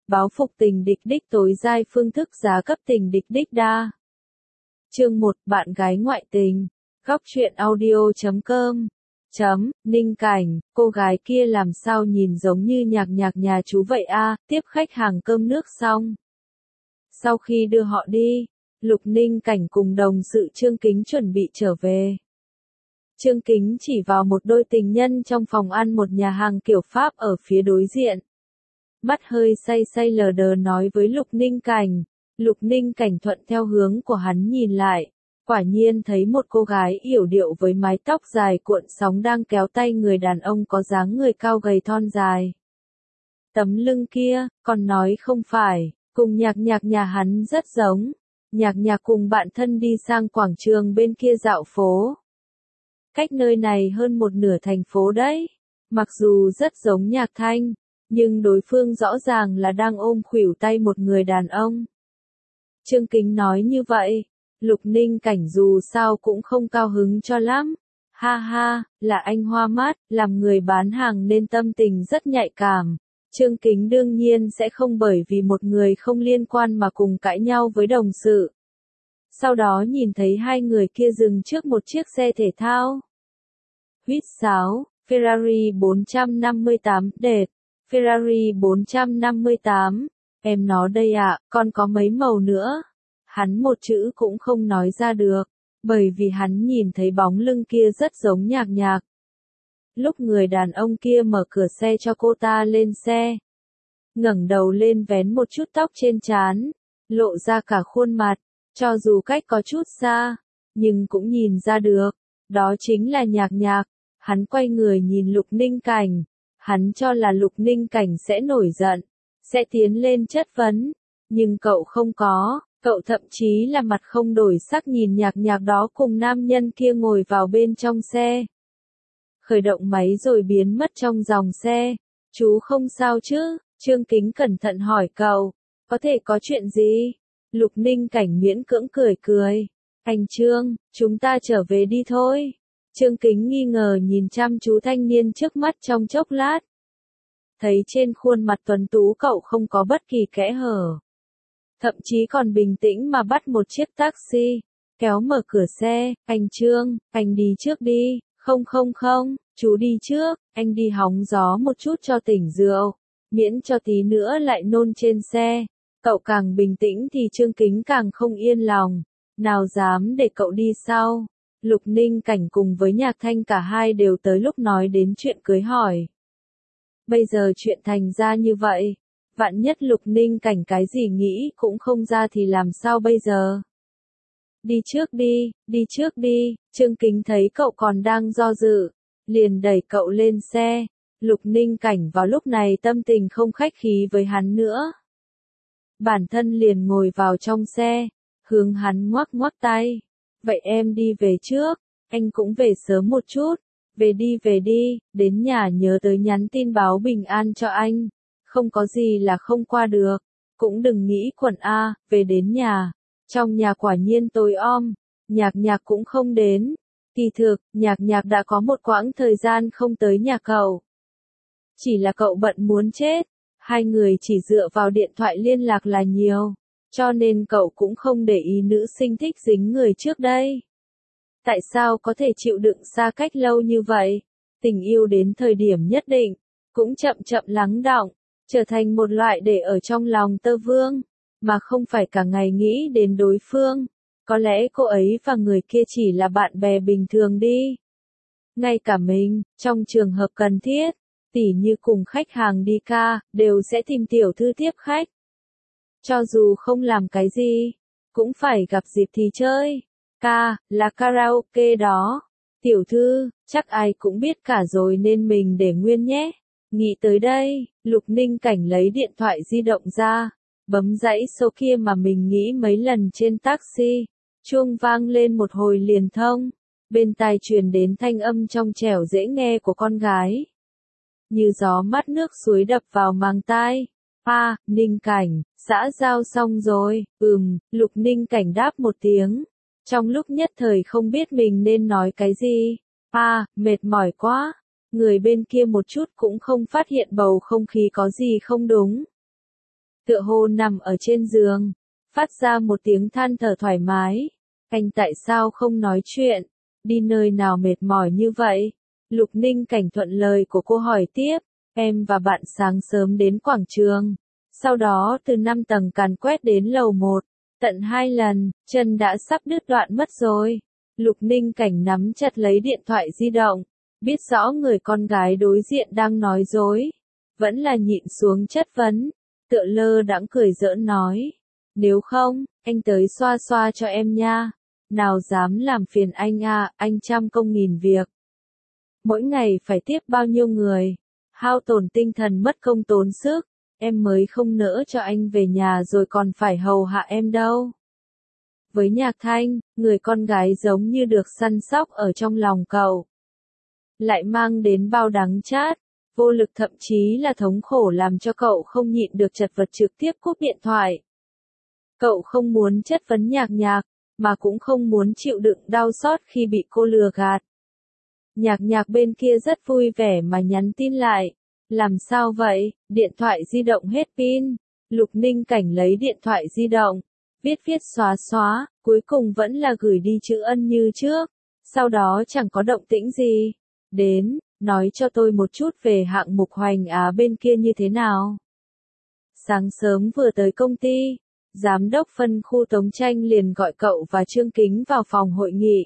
báo phục tình địch đích tối giai phương thức giá cấp tình địch đích đa. Chương 1, bạn gái ngoại tình. Góc truyện audio.com. Ninh Cảnh, cô gái kia làm sao nhìn giống như nhạc nhạc nhà chú vậy a, tiếp khách hàng cơm nước xong. Sau khi đưa họ đi, Lục Ninh Cảnh cùng đồng sự Trương Kính chuẩn bị trở về. Trương Kính chỉ vào một đôi tình nhân trong phòng ăn một nhà hàng kiểu Pháp ở phía đối diện. Mắt hơi say say lờ đờ nói với Lục Ninh Cảnh. Lục Ninh Cảnh thuận theo hướng của hắn nhìn lại. Quả nhiên thấy một cô gái yểu điệu với mái tóc dài cuộn sóng đang kéo tay người đàn ông có dáng người cao gầy thon dài. Tấm lưng kia, còn nói không phải, cùng nhạc nhạc nhà hắn rất giống. Nhạc nhạc cùng bạn thân đi sang quảng trường bên kia dạo phố. Cách nơi này hơn một nửa thành phố đấy. Mặc dù rất giống Nhạc Thanh, nhưng đối phương rõ ràng là đang ôm khuỷu tay một người đàn ông. Trương Kính nói như vậy, Lục Ninh Cảnh dù sao cũng không cao hứng cho lắm. Ha ha, là anh hoa mắt, làm người bán hàng nên tâm tình rất nhạy cảm. Trương Kính đương nhiên sẽ không bởi vì một người không liên quan mà cùng cãi nhau với đồng sự. Sau đó nhìn thấy hai người kia dừng trước một chiếc xe thể thao. Huýt sáo, Ferrari 458 đệt, Ferrari 458, em nó đây ạ, còn có mấy màu nữa. Hắn một chữ cũng không nói ra được, bởi vì hắn nhìn thấy bóng lưng kia rất giống nhạc nhạc. Lúc người đàn ông kia mở cửa xe cho cô ta lên xe, ngẩng đầu lên vén một chút tóc trên trán, lộ ra cả khuôn mặt, cho dù cách có chút xa, nhưng cũng nhìn ra được, đó chính là nhạc nhạc. Hắn quay người nhìn Lục Ninh Cảnh, hắn cho là Lục Ninh Cảnh sẽ nổi giận, sẽ tiến lên chất vấn, nhưng cậu không có, cậu thậm chí là mặt không đổi sắc nhìn nhạc nhạc đó cùng nam nhân kia ngồi vào bên trong xe. Khởi động máy rồi biến mất trong dòng xe. Chú không sao chứ? Trương Kính cẩn thận hỏi cậu, có thể có chuyện gì? Lục Ninh Cảnh miễn cưỡng cười cười. Anh Trương, chúng ta trở về đi thôi. Trương Kính nghi ngờ nhìn chăm chú thanh niên trước mắt trong chốc lát. Thấy trên khuôn mặt tuấn tú cậu không có bất kỳ kẽ hở. Thậm chí còn bình tĩnh mà bắt một chiếc taxi, kéo mở cửa xe. Anh Trương, anh đi trước đi. Không, chú đi trước, anh đi hóng gió một chút cho tỉnh rượu, miễn cho tí nữa lại nôn trên xe. Cậu càng bình tĩnh thì Trương Kính càng không yên lòng, nào dám để cậu đi sau. Lục Ninh Cảnh cùng với Nhạc Thanh cả hai đều tới lúc nói đến chuyện cưới hỏi. Bây giờ chuyện thành ra như vậy, vạn nhất Lục Ninh Cảnh cái gì nghĩ cũng không ra thì làm sao bây giờ? Đi trước đi, Trương Kính thấy cậu còn đang do dự, liền đẩy cậu lên xe. Lục Ninh Cảnh vào lúc này tâm tình không khách khí với hắn nữa. Bản thân liền ngồi vào trong xe, hướng hắn ngoắc ngoắc tay. Vậy em đi về trước, anh cũng về sớm một chút. Về đi, đến nhà nhớ tới nhắn tin báo bình an cho anh. Không có gì là không qua được, cũng đừng nghĩ quẩn a, về đến nhà. Trong nhà quả nhiên tối om, nhạc nhạc cũng không đến. Kỳ thực, nhạc nhạc đã có một quãng thời gian không tới nhà cậu. Chỉ là cậu bận muốn chết, hai người chỉ dựa vào điện thoại liên lạc là nhiều, cho nên cậu cũng không để ý nữ sinh thích dính người trước đây. Tại sao có thể chịu đựng xa cách lâu như vậy? Tình yêu đến thời điểm nhất định, cũng chậm chậm lắng đọng, trở thành một loại để ở trong lòng tơ vương, mà không phải cả ngày nghĩ đến đối phương. Có lẽ cô ấy và người kia chỉ là bạn bè bình thường đi. Ngay cả mình, trong trường hợp cần thiết, tỉ như cùng khách hàng đi ca, đều sẽ tìm tiểu thư tiếp khách. Cho dù không làm cái gì, cũng phải gặp dịp thì chơi. Ca, là karaoke đó. Tiểu thư, chắc ai cũng biết cả rồi nên mình để nguyên nhé. Nghĩ tới đây, Lục Ninh Cảnh lấy điện thoại di động ra, bấm dãy số kia mà mình nghĩ mấy lần trên taxi. Chuông vang lên một hồi liền thông, bên tai truyền đến thanh âm trong trẻo dễ nghe của con gái. Như gió mát nước suối đập vào màng tai. Ninh Cảnh, xã giao xong rồi. Lục Ninh Cảnh đáp một tiếng. Trong lúc nhất thời không biết mình nên nói cái gì. Mệt mỏi quá. Người bên kia một chút cũng không phát hiện bầu không khí có gì không đúng. tựa hồ nằm ở trên giường, phát ra một tiếng than thở thoải mái. Anh tại sao không nói chuyện? Đi nơi nào mệt mỏi như vậy? Lục Ninh Cảnh thuận lời của cô hỏi tiếp. Em và bạn sáng sớm đến quảng trường. Sau đó từ 5 tầng càn quét đến lầu 1. Tận 2 lần, chân đã sắp đứt đoạn mất rồi. Lục Ninh Cảnh nắm chặt lấy điện thoại di động. Biết rõ người con gái đối diện đang nói dối. Vẫn là nhịn xuống chất vấn. Tựa lơ đãng cười giỡn nói. Nếu không, anh tới xoa xoa cho em nha. Nào dám làm phiền anh à, anh trăm công nghìn việc. Mỗi ngày phải tiếp bao nhiêu người. Hao tổn tinh thần mất công tốn sức. Em mới không nỡ cho anh về nhà rồi còn phải hầu hạ em đâu. Với Nhạc Thanh, người con gái giống như được săn sóc ở trong lòng cậu. Lại mang đến bao đắng chát, vô lực thậm chí là thống khổ làm cho cậu không nhịn được chật vật trực tiếp cúp điện thoại. Cậu không muốn chất vấn Nhạc Nhạc, mà cũng không muốn chịu đựng đau xót khi bị cô lừa gạt. Nhạc Nhạc bên kia rất vui vẻ mà nhắn tin lại. Làm sao vậy? Điện thoại di động hết pin. Lục Ninh Cảnh lấy điện thoại di động, viết xóa xóa, cuối cùng vẫn là gửi đi chữ ân như trước. Sau đó chẳng có động tĩnh gì. Đến, nói cho tôi một chút về hạng mục Hoành Á bên kia như thế nào. Sáng sớm vừa tới công ty, giám đốc phân khu Tống Tranh liền gọi cậu và Trương Kính vào phòng hội nghị.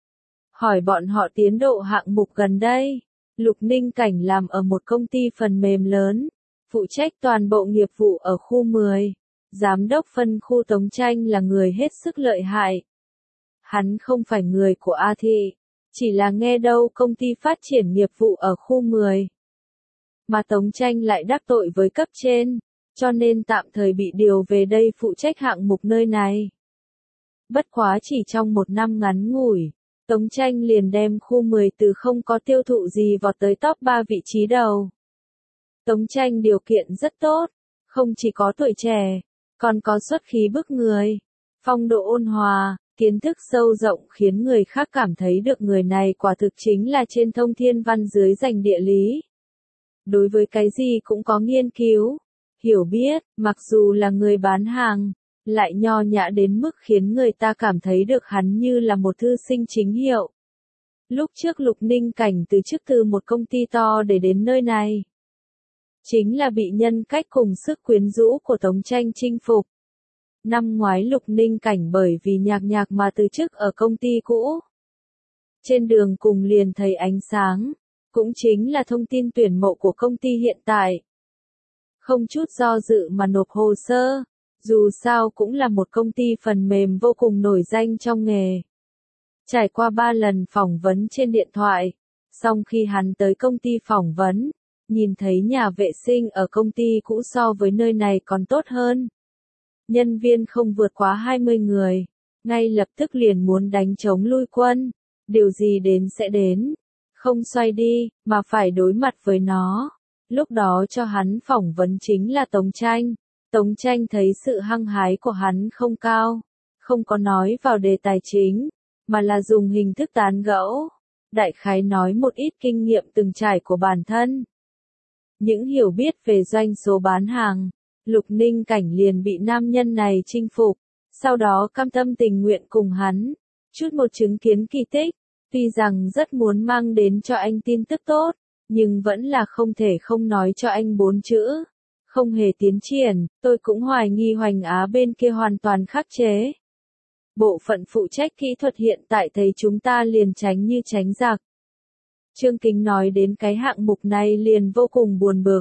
Hỏi bọn họ tiến độ hạng mục gần đây. Lục Ninh Cảnh làm ở một công ty phần mềm lớn, phụ trách toàn bộ nghiệp vụ ở khu 10. Giám đốc phân khu Tống Tranh là người hết sức lợi hại. Hắn không phải người của A Thị, chỉ là nghe đâu công ty phát triển nghiệp vụ ở khu 10. Mà Tống Tranh lại đắc tội với cấp trên, cho nên tạm thời bị điều về đây phụ trách hạng mục nơi này. Bất quá chỉ trong một năm ngắn ngủi, Tống Tranh liền đem khu 10 từ không có tiêu thụ gì vọt tới top 3 vị trí đầu. Tống Tranh điều kiện rất tốt, không chỉ có tuổi trẻ, còn có xuất khí bức người, phong độ ôn hòa, kiến thức sâu rộng khiến người khác cảm thấy được người này quả thực chính là trên thông thiên văn dưới dành địa lý. Đối với cái gì cũng có nghiên cứu, hiểu biết, mặc dù là người bán hàng, lại nho nhã đến mức khiến người ta cảm thấy được hắn như là một thư sinh chính hiệu. Lúc trước Lục Ninh Cảnh từ chức từ một công ty to để đến nơi này. Chính là bị nhân cách cùng sức quyến rũ của Tống Tranh chinh phục. Năm ngoái Lục Ninh Cảnh bởi vì Nhạc Nhạc mà từ chức ở công ty cũ. Trên đường cùng liền thấy ánh sáng, cũng chính là thông tin tuyển mộ của công ty hiện tại. Không chút do dự mà nộp hồ sơ. Dù sao cũng là một công ty phần mềm vô cùng nổi danh trong nghề. Trải qua 3 lần phỏng vấn trên điện thoại, xong khi hắn tới công ty phỏng vấn, nhìn thấy nhà vệ sinh ở công ty cũ so với nơi này còn tốt hơn. Nhân viên không vượt quá 20 người, ngay lập tức liền muốn đánh trống lui quân. Điều gì đến sẽ đến, không xoay đi, mà phải đối mặt với nó. Lúc đó cho hắn phỏng vấn chính là Tống Tranh. Tống Tranh thấy sự hăng hái của hắn không cao, không có nói vào đề tài chính, mà là dùng hình thức tán gẫu, đại khái nói một ít kinh nghiệm từng trải của bản thân. Những hiểu biết về doanh số bán hàng, Lục Ninh Cảnh liền bị nam nhân này chinh phục, sau đó cam tâm tình nguyện cùng hắn, chút một chứng kiến kỳ tích, tuy rằng rất muốn mang đến cho anh tin tức tốt, nhưng vẫn là không thể không nói cho anh 4 chữ. Không hề tiến triển, tôi cũng hoài nghi Hoành Á bên kia hoàn toàn khắc chế. Bộ phận phụ trách kỹ thuật hiện tại thấy chúng ta liền tránh như tránh giặc. Trương Kính nói đến cái hạng mục này liền vô cùng buồn bực.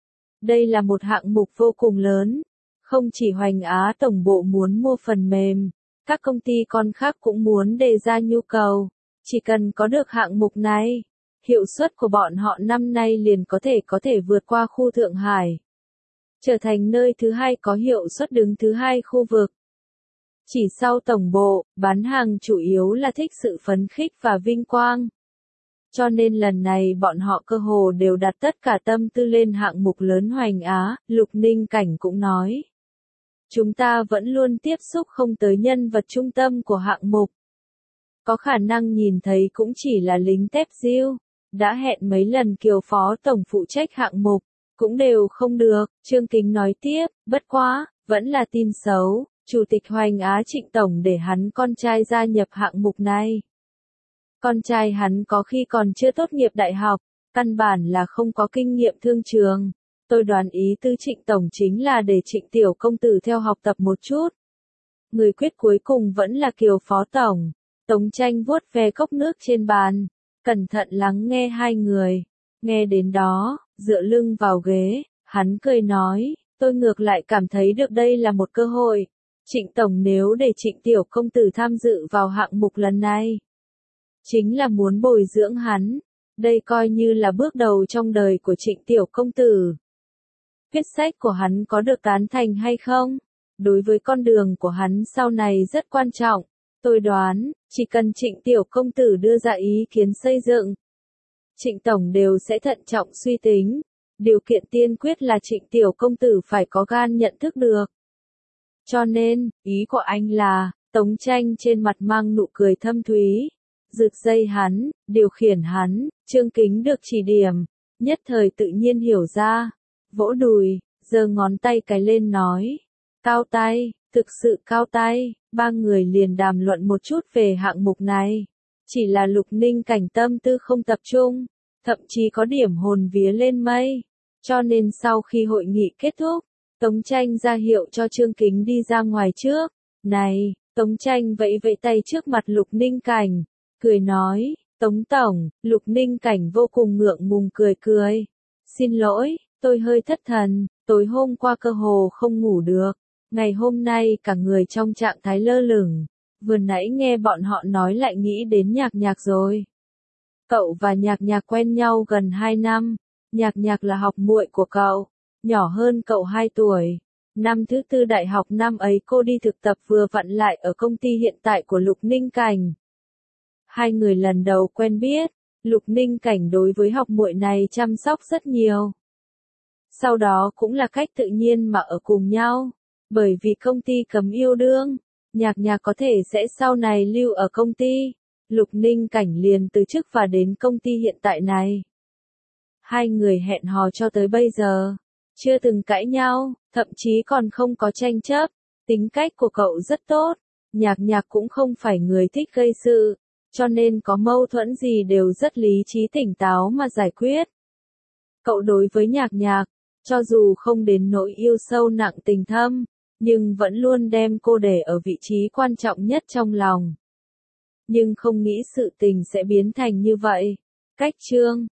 Đây là một hạng mục vô cùng lớn. Không chỉ Hoành Á tổng bộ muốn mua phần mềm, các công ty con khác cũng muốn đề ra nhu cầu. Chỉ cần có được hạng mục này, hiệu suất của bọn họ năm nay liền có thể vượt qua khu Thượng Hải. Trở thành nơi thứ hai có hiệu suất đứng thứ hai khu vực. Chỉ sau tổng bộ, bán hàng chủ yếu là thích sự phấn khích và vinh quang. Cho nên lần này bọn họ cơ hồ đều đặt tất cả tâm tư lên hạng mục lớn Hoành Á, Lục Ninh Cảnh cũng nói. Chúng ta vẫn luôn tiếp xúc không tới nhân vật trung tâm của hạng mục. Có khả năng nhìn thấy cũng chỉ là lính tép diêu, đã hẹn mấy lần Kiều phó tổng phụ trách hạng mục. cũng đều không được, Trương Kính nói tiếp, bất quá, vẫn là tin xấu, Chủ tịch Hoành Á Trịnh Tổng để hắn con trai gia nhập hạng mục này. Con trai hắn có khi còn chưa tốt nghiệp đại học, căn bản là không có kinh nghiệm thương trường. Tôi đoán ý tư Trịnh Tổng chính là để Trịnh Tiểu Công Tử theo học tập một chút. Người quyết cuối cùng vẫn là Kiều Phó Tổng. Tống Tranh vuốt ve cốc nước trên bàn, cẩn thận lắng nghe hai người. Nghe đến đó, dựa lưng vào ghế, hắn cười nói, tôi ngược lại cảm thấy được đây là một cơ hội. Trịnh Tổng nếu để Trịnh Tiểu Công Tử tham dự vào hạng mục lần này, chính là muốn bồi dưỡng hắn. Đây coi như là bước đầu trong đời của Trịnh Tiểu Công Tử. Viết sách của hắn có được tán thành hay không? Đối với con đường của hắn sau này rất quan trọng. Tôi đoán, chỉ cần Trịnh Tiểu Công Tử đưa ra ý kiến xây dựng, Trịnh Tổng đều sẽ thận trọng suy tính. Điều kiện tiên quyết là Trịnh Tiểu Công Tử phải có gan nhận thức được. Cho nên, ý của anh là, Tống Tranh trên mặt mang nụ cười thâm thúy. Rực dây hắn, điều khiển hắn, Trương Kính được chỉ điểm, nhất thời tự nhiên hiểu ra. Vỗ đùi, giơ ngón tay cái lên nói. Cao tay, thực sự cao tay, ba người liền đàm luận một chút về hạng mục này. Chỉ là Lục Ninh Cảnh tâm tư không tập trung, thậm chí có điểm hồn vía lên mây. Cho nên sau khi hội nghị kết thúc, Tống Tranh ra hiệu cho Trương Kính đi ra ngoài trước. Này, Tống Tranh vẫy vẫy tay trước mặt Lục Ninh Cảnh, cười nói, Tống Tổng, Lục Ninh Cảnh vô cùng ngượng ngùng cười cười. Xin lỗi, tôi hơi thất thần, tối hôm qua cơ hồ không ngủ được. Ngày hôm nay cả người trong trạng thái lơ lửng. Vừa nãy nghe bọn họ nói lại nghĩ đến Nhạc Nhạc rồi. Cậu và Nhạc Nhạc quen nhau gần 2 năm. Nhạc Nhạc là học muội của cậu, nhỏ hơn cậu 2 tuổi. Năm thứ 4 đại học năm ấy cô đi thực tập vừa vặn lại ở công ty hiện tại của Lục Ninh Cảnh. Hai người lần đầu quen biết, Lục Ninh Cảnh đối với học muội này chăm sóc rất nhiều. Sau đó cũng là cách tự nhiên mà ở cùng nhau. Bởi vì công ty cấm yêu đương, Nhạc Nhạc có thể sẽ sau này lưu ở công ty. Lục Ninh Cảnh liền từ chức và đến công ty hiện tại này. Hai người hẹn hò cho tới bây giờ, chưa từng cãi nhau, thậm chí còn không có tranh chấp. Tính cách của cậu rất tốt, Nhạc Nhạc cũng không phải người thích gây sự, cho nên có mâu thuẫn gì đều rất lý trí tỉnh táo mà giải quyết. Cậu đối với Nhạc Nhạc, cho dù không đến nỗi yêu sâu nặng tình thâm, nhưng vẫn luôn đem cô để ở vị trí quan trọng nhất trong lòng. Nhưng không nghĩ sự tình sẽ biến thành như vậy. Cách chương